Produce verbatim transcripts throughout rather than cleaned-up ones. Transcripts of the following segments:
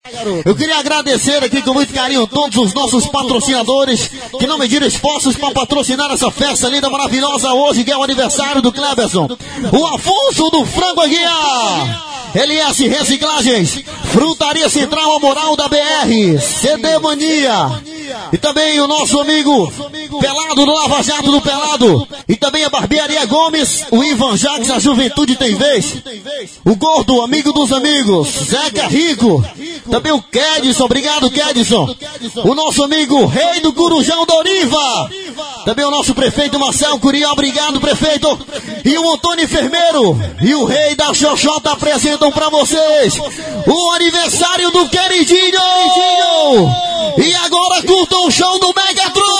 Eu queria agradecer aqui com muito carinho todos os nossos patrocinadores que não mediram esforços para patrocinar essa festa linda, maravilhosa hoje, que é o aniversário do Cleberson. O Afonso do Frango Aguiar, L S Reciclagens, Frutaria Central Amoral da B R, C D Mania, e também o nosso amigo Pelado do Lava Jato do Pelado, e também a Barbearia Gomes, o Ivan Jacques, a Juventude Tem Vez, o Gordo, amigo dos amigos, Zeca Rico, também o Kedson, obrigado Kedson, o nosso amigo Rei do Corujão da Oriva, também o nosso prefeito Marcel Curiel, obrigado prefeito, e o Antônio Enfermeiro, e o Rei da Xoxota apresentam pra vocês o aniversário do queridinho, e agora curtam o show do Megatron!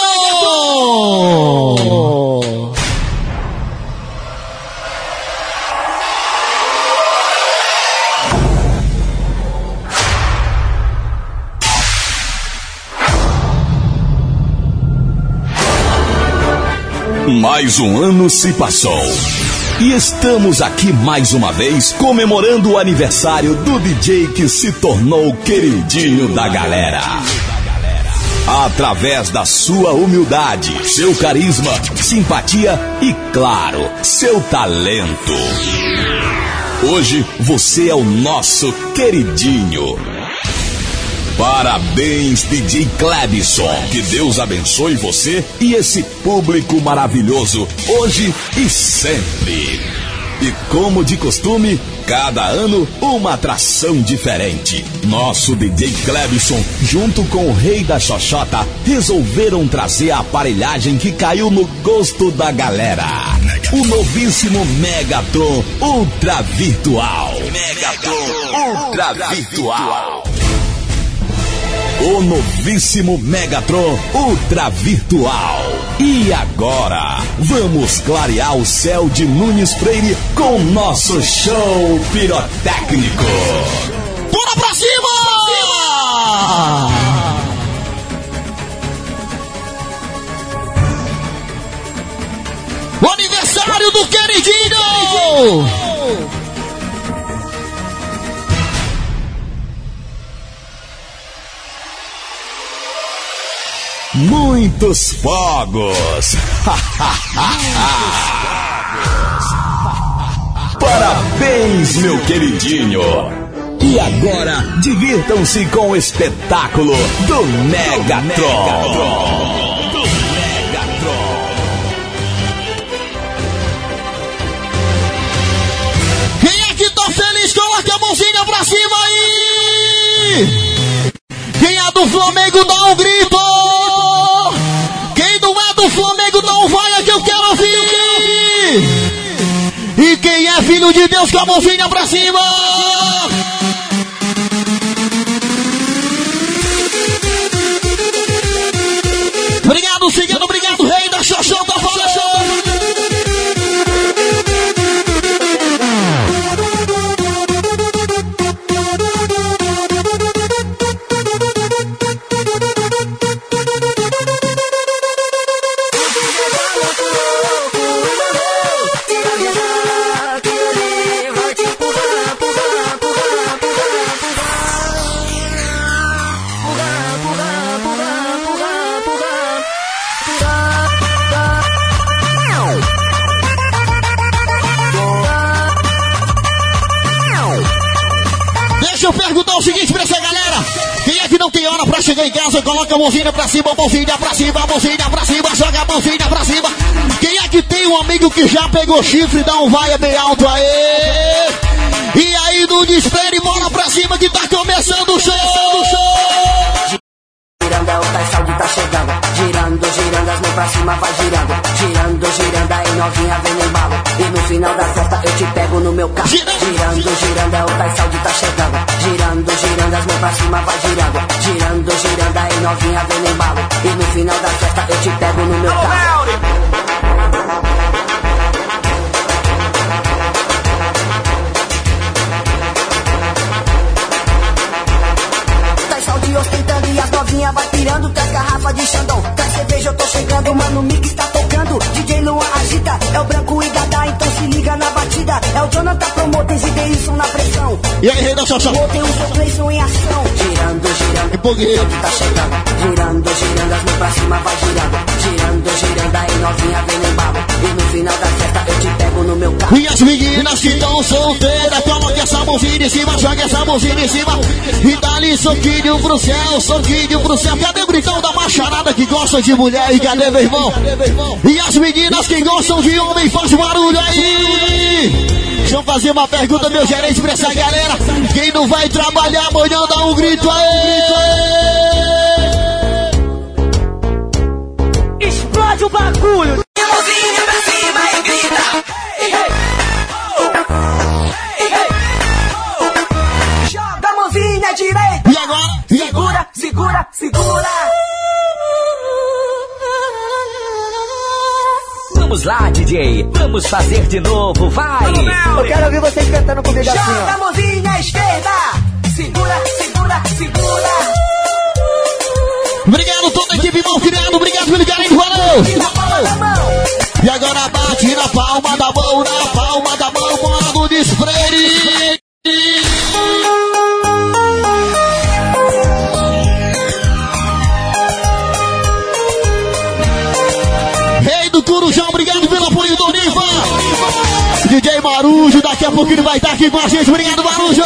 Mais um ano se passou e estamos aqui mais uma vez comemorando o aniversário do D J que se tornou queridinho da galera. Através da sua humildade, seu carisma, simpatia e, claro, seu talento. Hoje você é o nosso queridinho. Parabéns, D J Cleberson. Que Deus abençoe você e esse público maravilhoso, hoje e sempre. E como de costume, cada ano uma atração diferente. Nosso D J Cleberson, junto com o Rei da Xoxota, resolveram trazer a aparelhagem que caiu no gosto da galera. O novíssimo Megatron Ultra Virtual. Megatron Ultra Virtual. O novíssimo Megatron Ultra Virtual. E agora, vamos clarear o céu de Nunes Freire com nosso show pirotécnico. Bora pra cima! O aniversário do queridinho! Muitos fogos! Parabéns, meu queridinho! E agora, divirtam-se com o espetáculo do Megatron! Do Megatron! Quem é que tá feliz? Coloca a mãozinha pra cima aí! Quem é do Flamengo dá um grito! Quem não é do Flamengo não vai, é que eu quero ouvir! E quem é filho de Deus com a mãozinha pra cima! Obrigado, seguindo, obrigado, Rei da Xoxota, fala show! O seguinte pra essa galera, quem é que não tem hora pra chegar em casa, coloca a mãozinha pra cima, a mãozinha pra cima, a mãozinha pra cima, joga a mãozinha pra cima. Quem é que tem um amigo que já pegou chifre, dá um vai bem alto aí. E aí no desespero, bora pra cima que tá começando o show, o show. Girando, o Tais Saúde tá chegando. Girando, girando, as mãos pra cima vai girando. Girando, girando, aí novinha vem no embalo. E no final da festa eu te pego no meu carro. Girando, girando, o Tais Saúde tá chegando. Girando, girando, as mãos pra cima vai girando. Girando, girando, aí novinha vem no embalo. E no final da festa eu te pego no meu carro. Ostentando e as novinhas vai pirando. Traz garrafa de Xandão, traz cerveja, eu tô chegando. Mano, o mix tá tocando, D J Luan agita. É o Branco e Dada, então se liga na batida. É o Jonathan Promoters e Deilson na pressão. E aí, Rei da Xoxota? Tem um Sofleison em ação. Girando. foguete. Tá chegando, girando, girando, as mãos pra cima vai girando. Girando, girando, aí novinha vem no embalo. E no final da festa eu te pego no meu carro. E as meninas que estão solteiras, coloque essa mãozinha em cima, joga essa mãozinha em cima. E dá-lhe soquinho pro céu, soquinho pro céu. Cadê o gritão da macharada que gosta de mulher? E cadê, meu irmão? E as meninas que gostam de homem, faz barulho aí. Deixa eu fazer uma pergunta, meu gerente, pra essa galera. Quem não vai trabalhar amanhã, dá um grito aí. Explode o bagulho. Mãozinha pra cima e grita. Ei, ei. Ei, ei. Joga a mãozinha direita. E agora? E agora? Segura, segura, segura. Vamos lá, D J. Vamos fazer de novo, vai. Eu quero ouvir vocês cantando comigo assim, ó. Joga a mãozinha à esquerda. Segura, segura, segura. Obrigado toda a equipe mal criado, obrigado pelo carinho, valeu. Na palma da mão. E agora bate na palma da mão, na palma da mão, bora do desfreire. Rei do Corujão, obrigado pelo apoio do Niva. D J Marujo, daqui a pouco ele vai estar aqui com a gente, obrigado Marujo.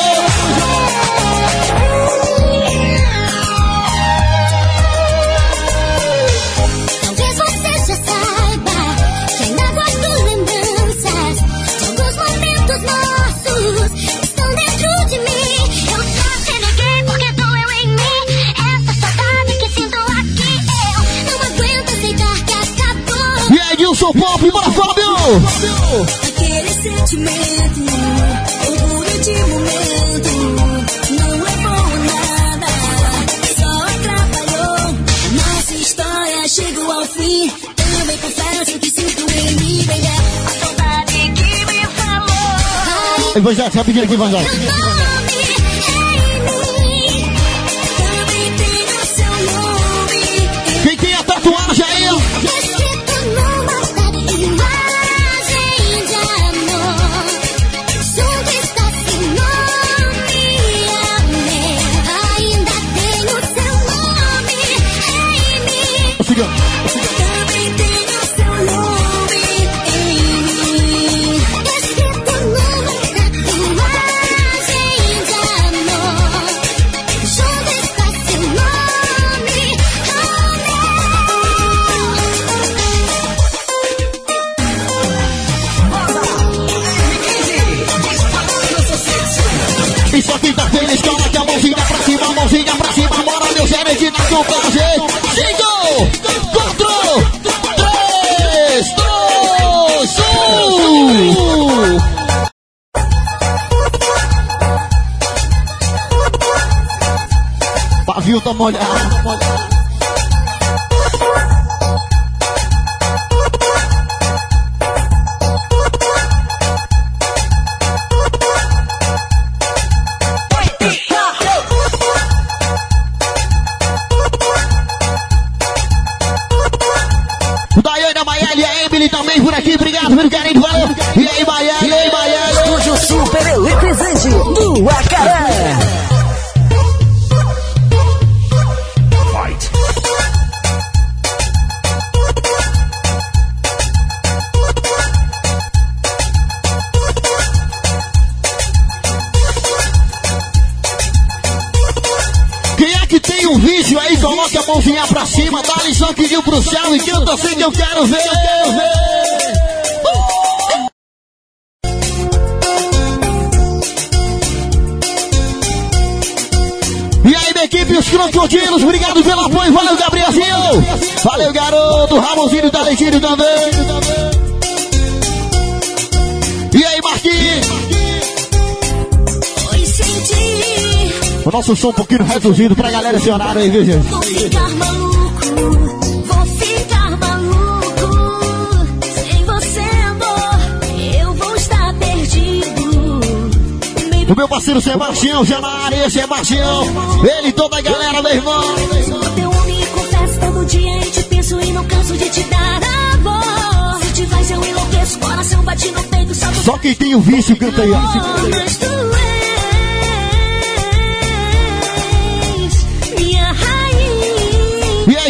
Sou pop, bora Fábio! Aquele sentimento, orgulho de momento, não é bom nada, só atrapalhou. Nossa história chegou ao fim, também confesso que sinto em mim, baby, a saudade que me falou. Evangelho, tá pedindo aqui, Evangelho. Quem tem a tatuagem aí? Também tenho seu nome em mim, escrito numa tatuagem de amor. Junto está seu nome, amor. E só quem tá feliz, coloca a mãozinha pra cima, a mãozinha pra cima, bora meu gerente na contagem. Cinco! Pavio tá molhado. Daiane, Maiele e a Emily também por aqui, obrigado pelo carinho, valeu. E aí, Maiele, e aí, Maiele. Estúdio super eletrizante do Acaré. Quem é que tem um vídeo aí, coloca a mãozinha pra cima, dá a lição que deu pro céu e canta assim que eu quero ver. Eu quero ver. E aí, minha equipe, os crocodilos, obrigado pelo apoio, valeu, Gabrielzinho. Valeu, garoto, Ramonzinho tá Talentinho também. E aí, Marquinhos. O nosso som um pouquinho reduzido pra galera esse horário aí, viu, gente? Vou ficar maluco, vou ficar maluco. Sem você, amor, eu vou estar perdido. O meu parceiro Sebastião, já na área, Sebastião. Ele e toda a galera, meu irmão. Sou teu homem e confesso todo dia e te penso e não canso de te dar amor. Se te faz eu enlouqueço, coração bate no peito, só Só quem tem o vício canta aí, ó. Mas tu és minha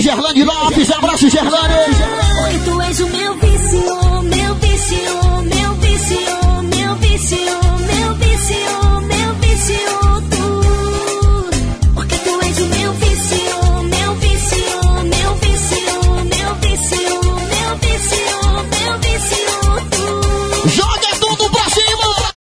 Gerlane Lopes, abraço Gerlane. Oi, tu és o meu vício, meu vício, meu vício, meu vício, meu vício, meu vício, tu. Porque tu és o meu vício, meu vício, meu vício, meu vício, meu vício, meu vício, tu. Joga tudo pra cima.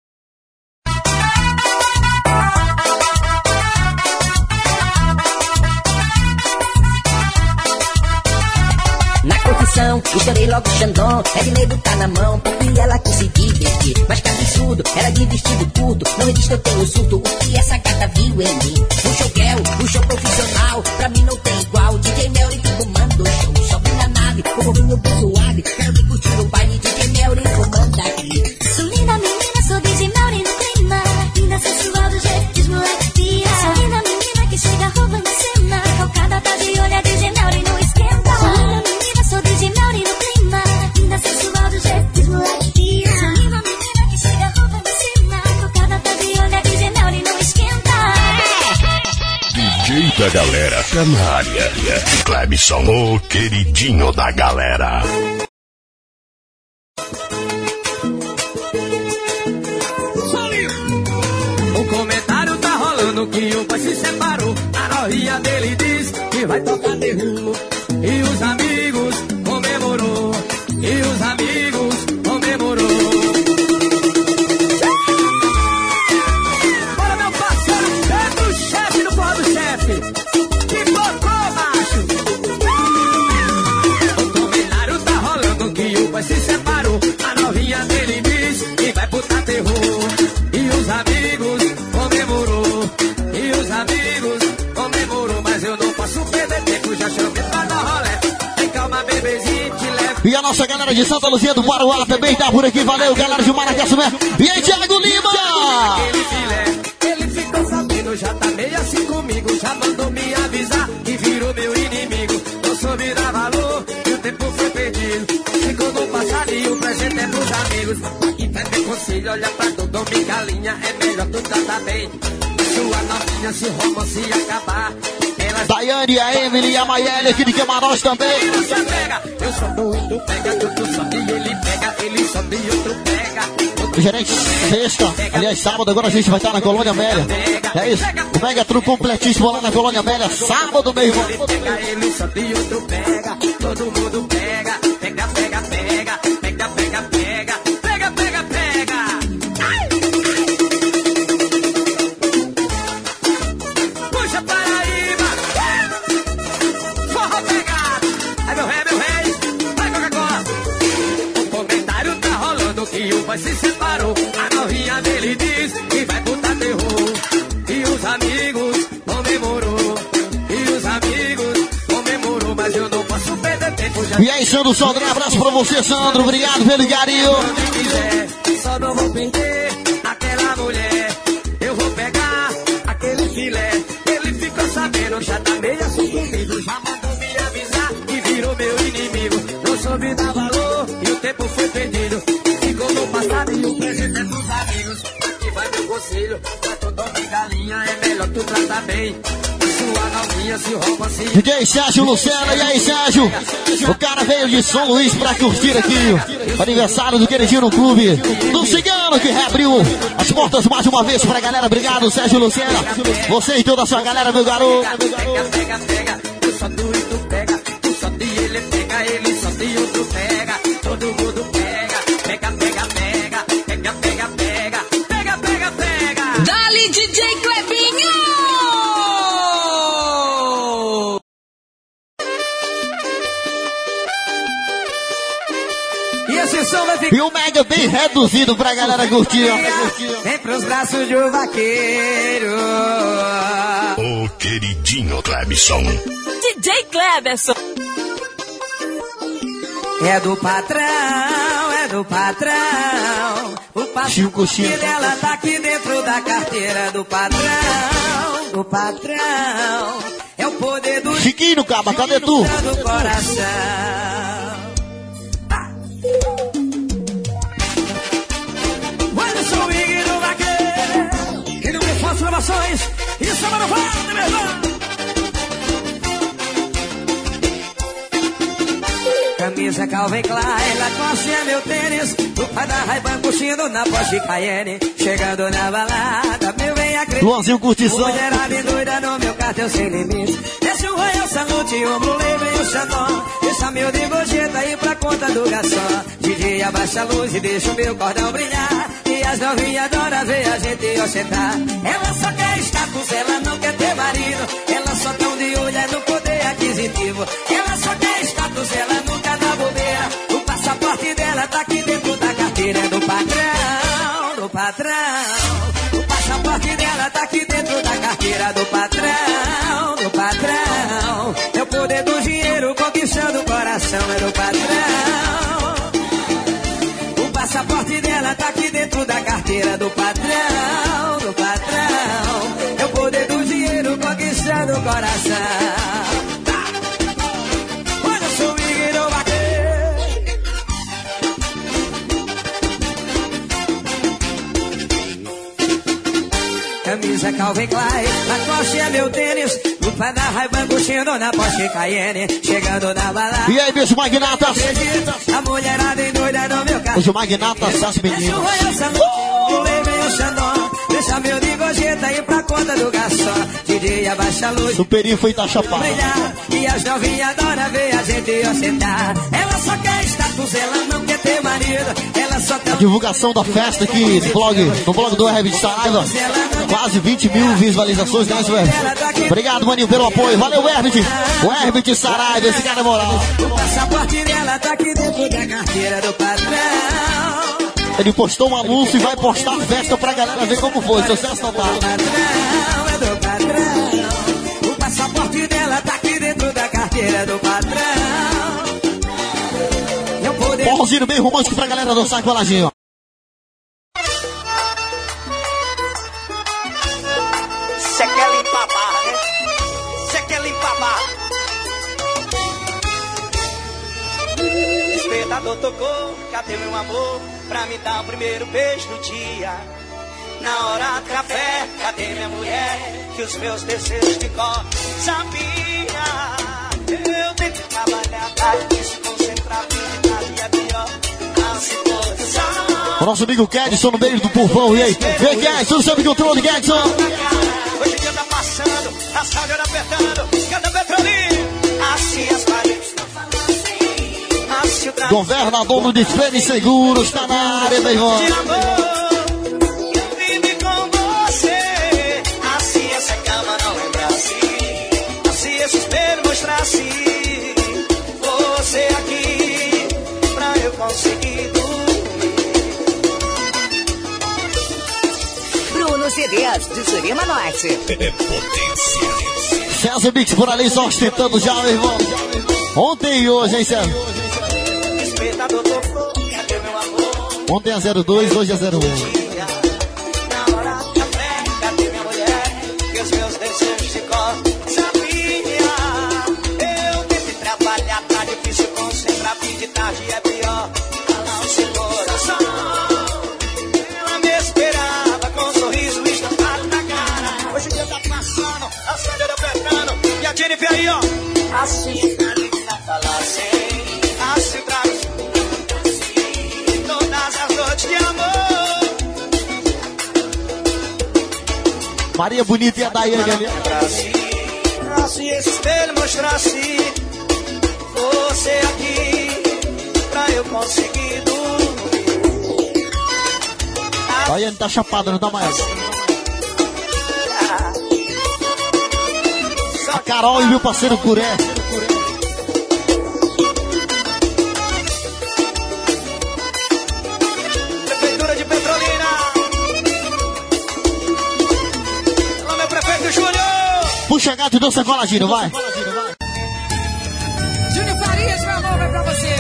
Na confissão, estourei logo o Xandão. É de nego tá na mão, porque ela quis se divertir. Mas que absurdo, era de vestido curto. Não existe, eu tenho surto, o que essa gata viu em mim. Um show girl, um show profissional, pra mim não tem igual. D J Melry que comanda o show, sobe na nave, o povinho bem suave. Quero que curtir o baile, D J Melry comanda aqui. Sou linda menina, sou D J Melry no clima. Linda sensual do jeito de moleque pia. Sou linda menina que chega roubando a cena. Calcada tá de olho, D J Melry não esquenta. Sou linda menina, sou D J Melry no clima. Linda sensual do jeito de moleque pia. Sou linda menina que chega roubando a cena. Calcada tá de olho, D J Melry não esquenta. D J da galera, tá na área. Clebson, o queridinho da galera. O comentário tá rolando que o pai se separou. A novinha dele diz que vai tocar derrubo. E os amigos comemorou. E os amigos comemorou. Bora, meu parceiro, é do chefe do forró do chefe. Que bocou, macho. O comentário tá rolando que o pai se separou. A novinha dele diz que vai botar terror. E os amigos comemorou. E os amigos comemorou. Mas eu não posso perder tempo, já chamei pra dar rolé. Tem calma, bebezinho, te levo. E a nossa galera de Santa Luzia do Baruá também tá por aqui. Valeu, galera de Maracaçumé. E aí, Thiago Lima! Aquele filé, ele ficou sabendo, já tá meio assim comigo. Já mandou me avisar que virou meu inimigo. Não soube dar valor e o tempo foi perdido. Ficou no passado e o presente é pros amigos. E também conselho, olha pra tu, Dominga Linha. É melhor tu tratar bem sua novinha se o romance acabar. Elas... Daiane, a Emily e a Maiele aqui de Camarote também. E você pega, eu sou doido, pega, tu, tu sobe, ele pega, ele sobe e outro pega. Gerente, sexta, aliás, sábado, agora a gente vai estar na Colônia Amélia. É isso, o Mega Truque completíssimo lá na Colônia Amélia, sábado, meu irmão. Ele pega, ele sobe e outro pega, todo mundo pega, pega, pega, pega, pega, pega, pega, pega, pega, pega. Ai! Puxa Paraíba, forró pegado, ai meu rei, meu rei, vai Coca-Cola. O comentário tá rolando que o pai se separou. A novinha dele diz que vai botar terror. E os amigos comemorou. E os amigos comemorou. Mas eu não posso perder tempo. Já E aí, Sandro Sodré, abraço pra você, Sandro. Obrigado pelo carinho. onde quiser, só não vou perder aquela mulher. Eu vou pegar aquele filé. Ele ficou sabendo, já tá meio assim comigo. Já mandou me avisar que virou meu inimigo. Não soube dar valor e o tempo foi perdido. Ficou no passado e o presente é pros amigos. Aqui vai meu conselho, pra todo homem galinha é melhor tu tratar bem. Sua novinha se rouba assim. D J Sérgio Lucena, e aí, Sérgio? O cara veio de São Luís pra curtir aqui o aniversário do queridinho no clube do Cigano, que reabriu as portas mais uma vez pra galera. Obrigado, Sérgio Lucena. Você e toda a sua galera, meu garoto. Pega, pega, pega, tu sobe e tu pega, tu sobe e ele pega, ele sobe e outro pega, todo mundo pega, pega, pega, pega, pega, pega, pega, pega, pega, pega. Dali, D J Clebinho! E a sessão vai ficar E o Mega bem reduzido pra galera curtir. ó. vem pros braços do vaqueiro. O queridinho Clebson. D J Cleberson. É do patrão, é do patrão. O patrão Chico, Chico. dela tá aqui dentro da carteira do patrão, do patrão. É o poder do Chiquinho, caba, cadê tu? do coração. Vai no swing do vaqueiro, que não me faço gravações. Isso é mano, vai, meu irmão. Camisa Calvin Klein, Lacoste é meu tênis. O pai da Ray-Ban curtindo na Porsche Cayenne. Chegando na balada, meu bem acredita. Luanzinho curtição. Mulherada e doida no meu cartão sem limite. Desce o Royal Salute, ombro leve e o Xandão. Deixa meu de gorjeta aí pra conta do garçom. D J abaixa a luz e deixa o meu cordão brilhar. E as novinhas adoram ver a gente ostentar. Ela só quer status, ela não quer ter marido. Ela só tão de olho é no poder aquisitivo. Ela só quer status, ela nunca dá bobeira. O passaporte dela tá aqui dentro da carteira do patrão, do patrão. O passaporte dela tá aqui dentro da carteira do patrão, do patrão. É o poder do dinheiro conquistando o coração, é do patrão. O passaporte dela tá aqui dentro da carteira do patrão, do patrão. É o poder do dinheiro conquistando o coração. Olha o swing e não bater. Camisa Calvin Klein, Lacoste é meu tênis. O pai da Ray-Ban curtindo na Porsche Cayenne. Chegando na balada. E aí, meus magnatas? A mulherada e doida no meu carro. Os magnatas, as meninas. O leve e o Xandão. Deixa meu de gorjeta aí pra conta do garçom. D J abaixa a luz. Superinho foi Itachapá. E as novinhas adoram ver a gente ostentar. Ela só quer status, ela não quer ter marido. Ela só quer... A divulgação da festa aqui no blog, no blog do Herbert Saraiva. Quase vinte mil visualizações, né, Herbert? Obrigado, maninho, pelo apoio. Valeu, Herbert. O Herbert Saraiva, esse cara é moral. O passaporte dela tá aqui dentro da carteira do patrão. Ele postou um anúncio e vai postar a festa pra galera ver como foi. Sucesso total. É do patrão. O passaporte dela tá aqui dentro da carteira do patrão. Forrozinho bem romântico pra galera dançar com a ladinho. Cê quer limpar a barra, né? Cê quer limpar a barra. Despertador tocou, cadê meu amor? Pra me dar o primeiro beijo do dia. Na hora do café, cadê minha mulher? Que os meus desejos de cor sabia. Eu tento trabalhar, tarde, se concentrar, vida é pior. O nosso amigo Kedson no meio do pulvão. E aí? Vem, Kedson, sob controle, Kedson. Hoje o dia tá passando, a saúde tá apertando. Cada petrolinho, assim as paredes estão falando assim, o governador do Despede Seguro está na área, meu irmão. de amor, eu vive com você. Assim essa cama não lembra assim. Assim esse espelho mostra assim. Você aqui, pra eu conseguir dormir. Bruno C Ds, de Surima Norte. É potência. César Mix por ali só ostentando já, meu irmão. Ontem e hoje, hein, César? Despertador tocou, cadê meu amor? Ontem é zero dois, hoje é zero um. Na hora do café, cadê minha mulher? Que os meus desejos de cor sabia. Eu tentei trabalhar, tá difícil concentrar, fim de tarde é pior. Calar o seu coração. Ela me esperava com um sorriso estampado na cara. Hoje o dia tá passando, a saída tá apertando. E a Jennifer aí, ó. Assim, na fala assim. Assim, traz. Todas as noites de amor. Maria Bonita e a Daiane ali. Assim esse espelho mostrasse você aqui pra eu conseguir dormir. A Daiane tá chapada, não tá mais. A Carol e meu parceiro Curé. Prefeitura de Petrolina. Alô, meu prefeito Júnior. Puxa gato e dança coladinho, vai. Júnior Farias, meu amor, vai pra você.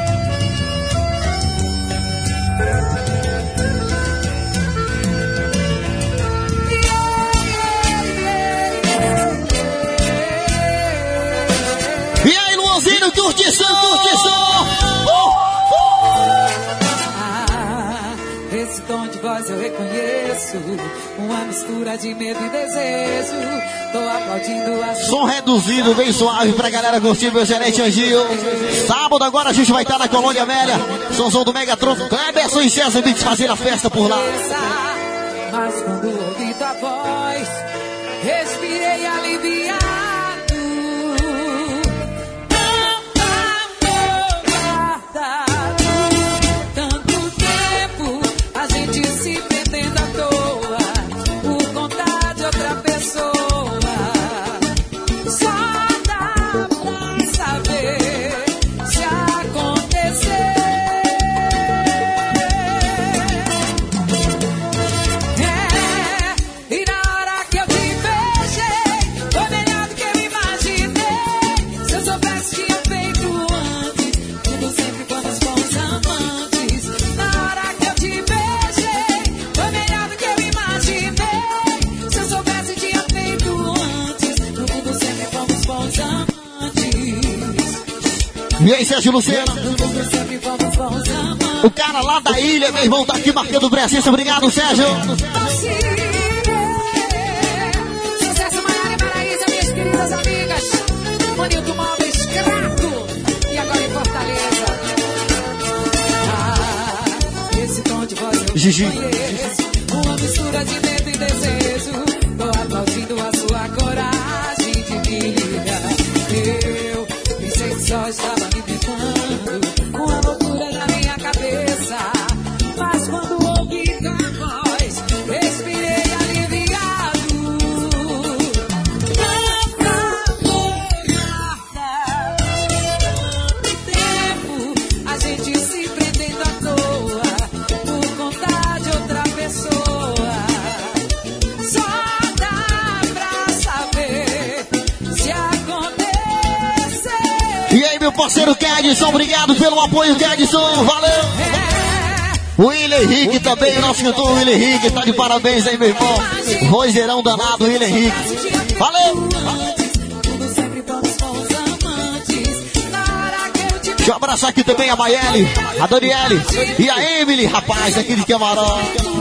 E aí, Luanzinho, curtição, curtição. Uh, uh. Ah, esse tom de voz eu reconheço uma mistura de medo e desejo. Tô aplaudindo a som reduzido, bem suave pra galera curtir, meu gerente Angil. Sábado agora a gente vai estar na Colônia Amélia. Somzão do Megatron, Cleberson e César Beats fazer a festa por lá. Mas quando ouvi tua voz, respirei aliviado. E aí, Sérgio Luciano? O cara lá da ilha, meu irmão, tá aqui marcando presença. Obrigado, Sérgio. Sucesso maior em Paraíso, minhas queridas amigas. Bonito Móveis, Crato. E agora em Fortaleza. Ah, esse tom de voz eu Gigi. conheço. Uma mistura de medo e desejo. Tô aplaudindo a sua coragem de me ligar. Eu pensei que só estava me tentando, uma loucura na minha cabeça. Mas quando ouvi tua voz, respirei aliviado. Tanta tempo a gente se prendendo à toa por conta de outra pessoa. Só dá pra saber se acontecer. E aí, meu parceiro Kedson, obrigado pelo apoio, Kedson, valeu! O William Henrique também, nosso cantor William Henrique, tá de parabéns aí, meu irmão. Rogerão danado, William Henrique. Valeu! Deixa eu abraçar aqui também a Maiele, a Daniele e a Emily, rapaz, aqui de Camarão.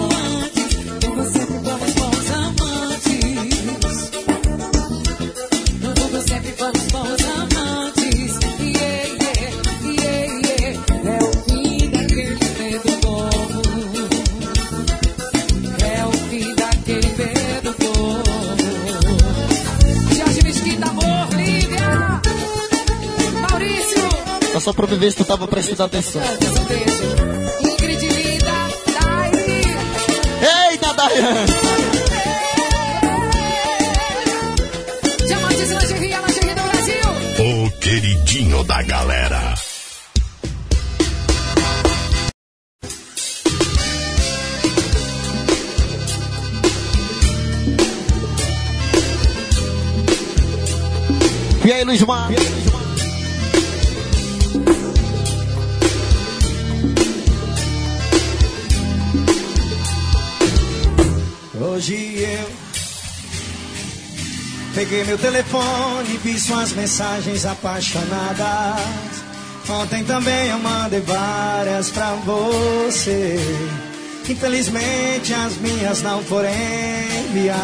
Só pra me ver se tu tava prestando atenção. Ingrid linda, Daí. Eita, Daiane! Diamantes, lingerie, a lingerie do Brasil. O queridinho da galera. E aí, Luiz Mar? Hoje eu peguei meu telefone e vi suas mensagens apaixonadas. Ontem também eu mandei várias pra você. Infelizmente as minhas não foram enviadas.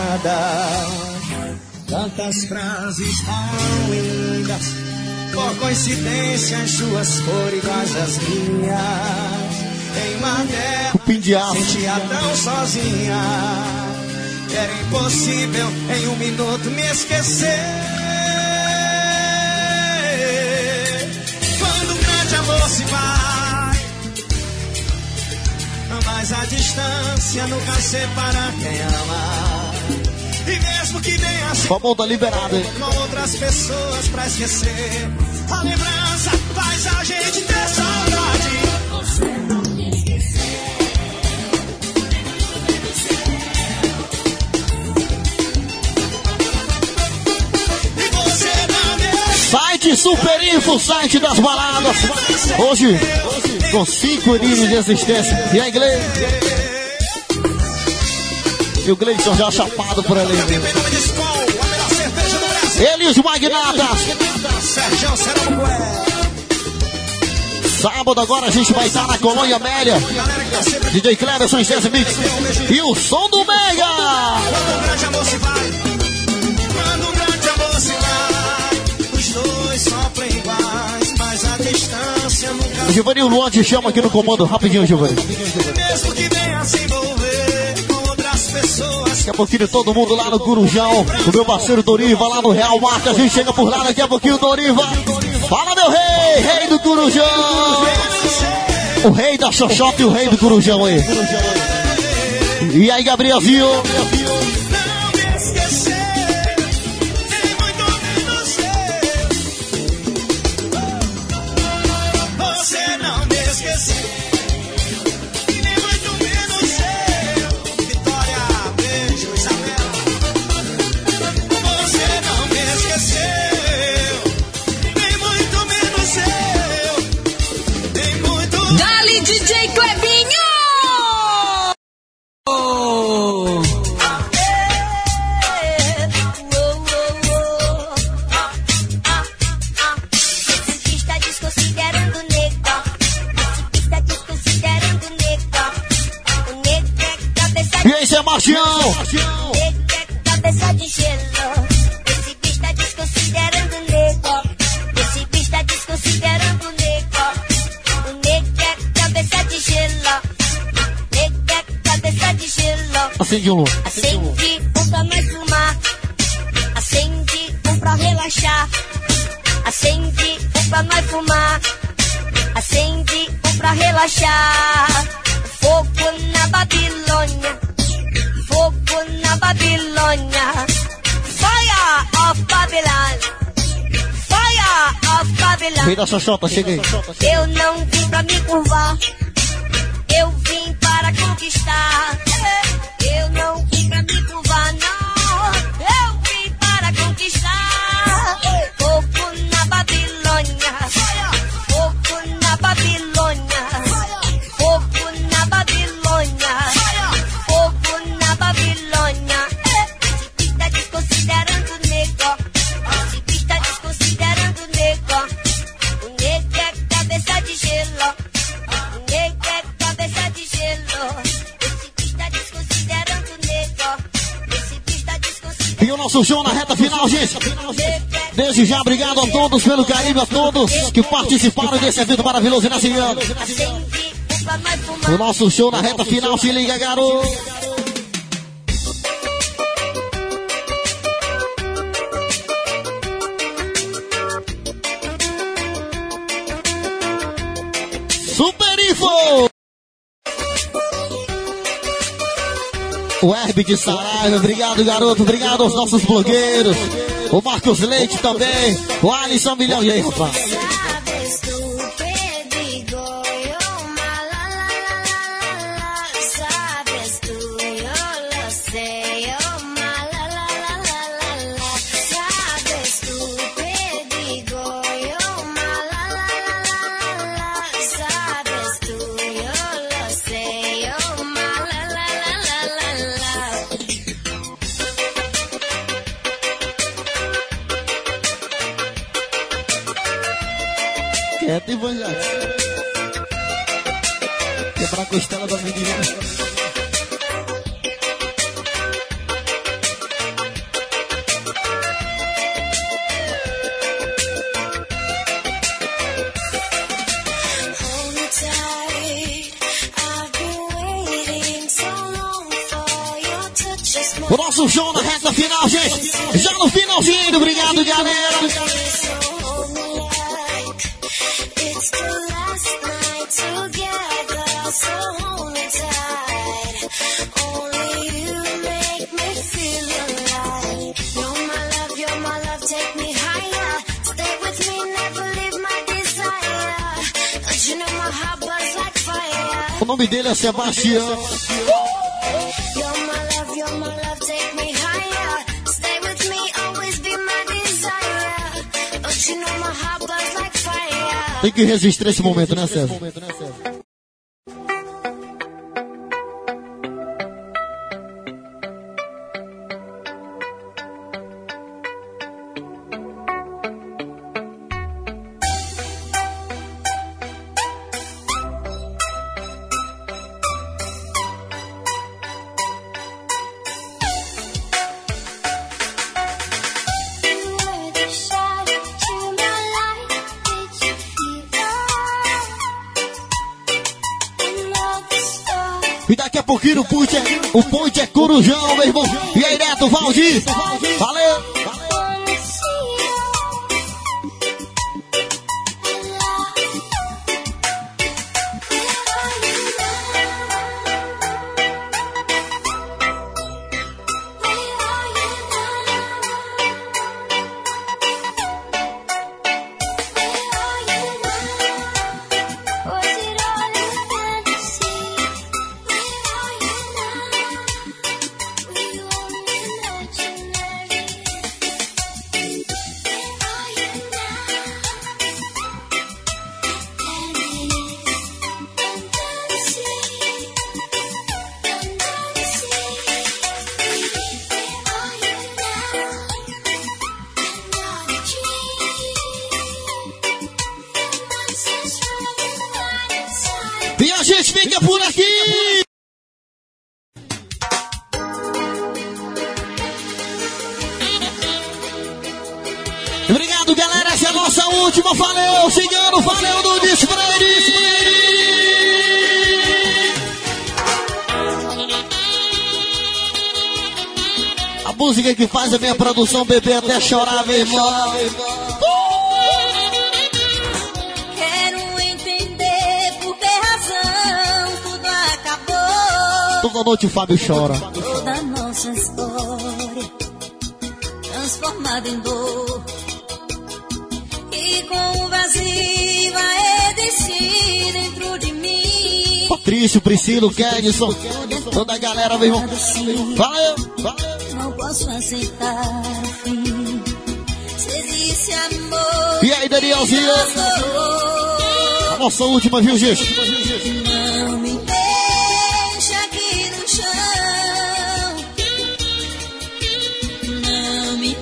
Tantas frases tão lindas, por coincidência as suas foram iguais às minhas. Em uma delas, sentia tão sozinha, que era impossível em um minuto me esquecer. Quando um grande amor se vai, mas a distância nunca separa quem ama. E mesmo que venha assim, Fabão tá liberado, hein? com outras pessoas pra esquecer, a lembrança faz a gente ter saudade. Você não me esqueceu. E você não me... Site Super Info, site das baladas. Hoje, hoje com cinco aninhos de existência. E aí, Gleison? E o Gleison já chapado por ali. Eles, os magnatas. Sábado agora a gente vai estar na Colônia Amélia. D J Cleverson em César Mix. E o som do Mega. Quando um grande amor se vai, quando um grande amor se vai, os dois sofrem iguais, mas a distância nunca... O Giovanni e o Luan te chama aqui no comando, rapidinho, Giovanni. Mesmo que venha se envolver com outras pessoas. Daqui a pouquinho todo mundo lá no Corujão. O meu parceiro Doriva lá no Real Marte. A gente chega por lá daqui a pouquinho, Doriva. Fala, meu rei, rei do Corujão. O rei da Xoxota e o rei do Corujão aí. E aí, Gabrielzinho? Não me esquecer, nem muito menos eu. Você não me esqueceu, e nem muito menos eu. Vitória, beijo, Isabela. Você não me esqueceu, nem muito menos eu. Nem muito. Dali, D J Clebinho! E aí, Sebastião? Cabeça de gelo. Esse bicho tá desconsiderando o nego. Esse bicho tá desconsiderando o nego. O nego é cabeça de gelo. Nego é cabeça de gelo. Acende um. Acende um pra nós fumar. Acende um pra relaxar. Acende um pra nós fumar. Acende um pra relaxar. Fogo na Babilônia. Fogo na Babilônia. Fire of Babylon. Fire of Babylon. Rei da Xoxota, chega aí. Eu não vim pra me curvar. Eu vim para conquistar. Eu não vim pra me curvar, não. Eu vim para conquistar. Fogo na Babilônia. Fogo na Babilônia. Fogo na Babilônia. Fogo na Babilônia. Esse bicho tá desconsiderando o nego. Esse bicho tá desconsiderando o nego. O nego é cabeça de gelo. O nego é cabeça de gelo. Esse bicho tá desconsiderando o nego. Esse bicho tá desconsiderando. E o nosso show na reta final, gente. Desde já, obrigado a todos pelo carinho, a todos que participaram desse evento maravilhoso nesse ano. Acende um pra nós fumar. O nosso show na reta final, se liga, garoto. Super Info! O Herb de Saraiva, obrigado, garoto, obrigado aos nossos blogueiros. O Marcos Leite também, o Alisson Milhão. E aí, rapaz? Sabes tu, Pedrigoyo, malalalala. Sabes tu, yo lo sé, yo malalalala. Sabes tu, Pedrigoyo, malalalala. Sabes tu, yo lo sé, yo malalalala. Quieto e vanjado. Quebrar a costela da menina. Hold me tight. I've been waiting so long for your touch. O nosso show na reta final, gente. Já no finalzinho, obrigado, galera. So hold me like it's the last night together. So hold me tight. Only you make me feel alive. You're my love, you're my love, take me higher. Stay with me, never leave my desire. Don't you know my heart burns like fire? O nome dele é Sebastião. You're my love, you're my love, take me higher. Stay with me, always be my desire. Don't you know my heart burns like fire? Tem que registrar esse momento, né, César? E daqui a pouquinho o ponte é, o ponte é Corujão, meu irmão. E aí, Neto, Valdir. Valeu. E a gente fica por aqui. Obrigado, galera. Essa é a nossa última. Valeu, Cigano. Valeu, Nunes Freire. A música que faz a minha produção beber até chorar, meu irmão. Toda noite o Fábio chora. Toda nossa história transformada em dor, e com o vazio a existir dentro de mim. Patrício, Priscilo, Kedson, toda a galera, meu irmão. Valeu, valeu. Não posso aceitar o fim. Se existe amor. E aí, Danielzinho? A nossa última, viu, gente? Não me deixa aqui no chão. Não me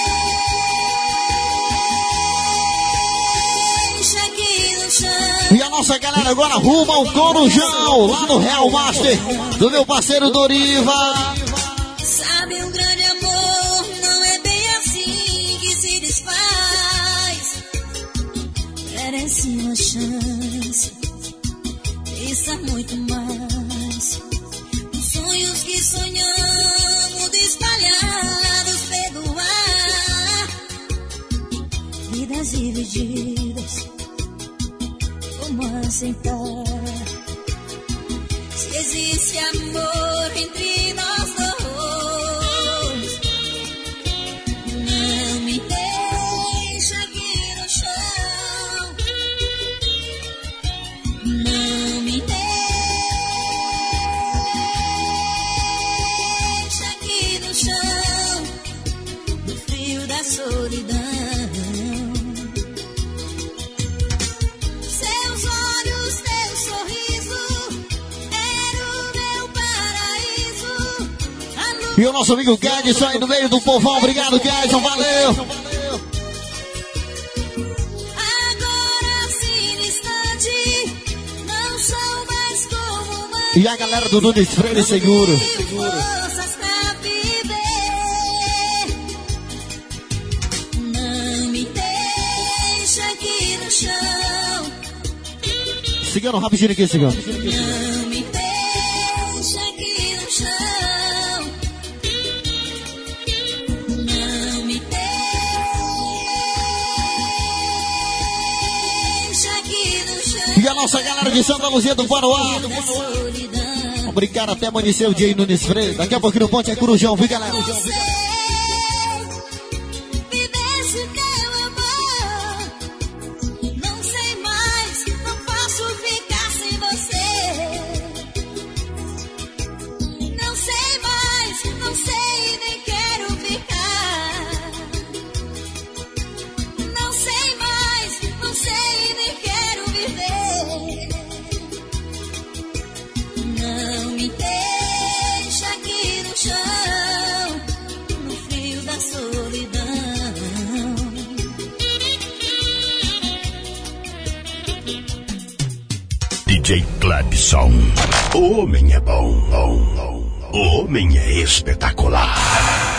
deixa aqui no chão. E a nossa galera agora arruma o Corujão, lá no Real Master, do meu parceiro Doriva. Sabe, um grande amor não é bem assim que se desfaz. Merece uma chance, pensa muito mais. Os sonhos que sonhamos espalhados, perdoar. Vidas divididas, como aceitar? Se existe amor entre nós dois, não me deixa aqui no chão. Não me deixa aqui no chão, no frio da solidão. Seus olhos, teu sorriso, era o meu paraíso. A luz E o nosso amigo Kedson aí no meio do povão. Obrigado, Kedson. Valeu. agora assim distante, não sou mais como uma. E a galera do Nunes Freire Seguro. Forças pra viver. Não me deixa aqui no chão. Cigano, rapidinho aqui, Cigano. Não me deixa aqui no chão. Não me deixa aqui no chão. E a nossa galera de Santa Luzia do Paroá. Da solidão. Obrigado, até amanhecer o dia aí, Nunes Freire. Daqui a pouquinho no ponte é Corujão, viu, galera? Não sei viver sem teu amor. Não sei mais, não posso ficar sem você. Não sei mais, não sei, nem quero ficar. Não sei mais, não sei, nem quero viver. Não me deixa aqui no chão, no frio da solidão. D J Clebson. O homem é bom, bom, bom. O homem é espetacular.